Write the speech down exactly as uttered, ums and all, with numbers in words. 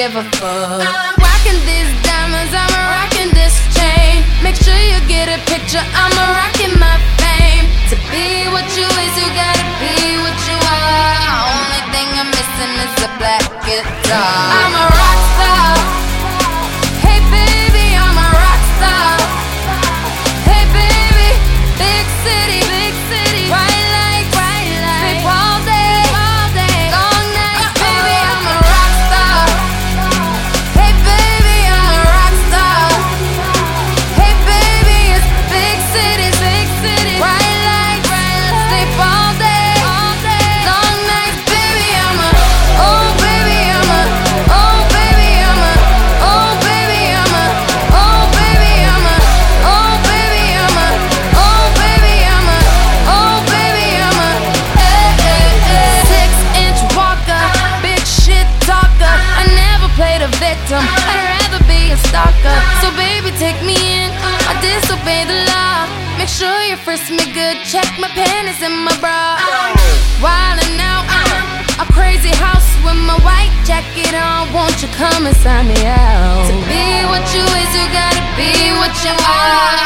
give a fuck. I'm rocking these diamonds, I'm rocking this chain. Make sure you get a picture, I'm rocking my fame. To be what you is, you gotta be what you are. Only thing I'm missing is a black guitar. I'm a rock star. Hey baby, I'm a rock star. Hey baby, big city, big city, bright lights, bright lights, sleep all day, all day, long nights. Baby, I'm a rock star. Hey baby, I'm a rock star. Hey baby, it's big cities, big cities, bright lights, bright lights, sleep all day, all day, long nights. Baby, I'm a, oh baby, I'm a, oh baby, I'm a, oh baby, I'm a, oh baby, I'm a, oh baby, I'm a, oh baby, I'm a, oh baby, I'm a, eh, eh, eh. Six inch walker, big shit talker. I never played a victim, I'd rather be a stalker. So baby, take me in, I disobey the law. Make sure you frisk me good, check my panties and my bra. Wildin' out, a crazy house with my white jacket on. Won't you come and sign me out? To be what you is, you gotta be what you are.